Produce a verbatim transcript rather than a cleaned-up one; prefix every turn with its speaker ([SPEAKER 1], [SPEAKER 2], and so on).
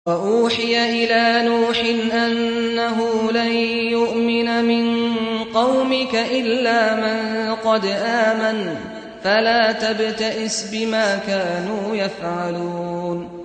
[SPEAKER 1] وَأُوحِيَ إِلَىٰ نُوحٍ أَنَّهُ لَن يُؤْمِنَ مِن قَوْمِكَ إِلَّا مَن قَدْ آمَنَ فَلَا تَبْتَئِسْ بِمَا كَانُوا يَفْعَلُونَ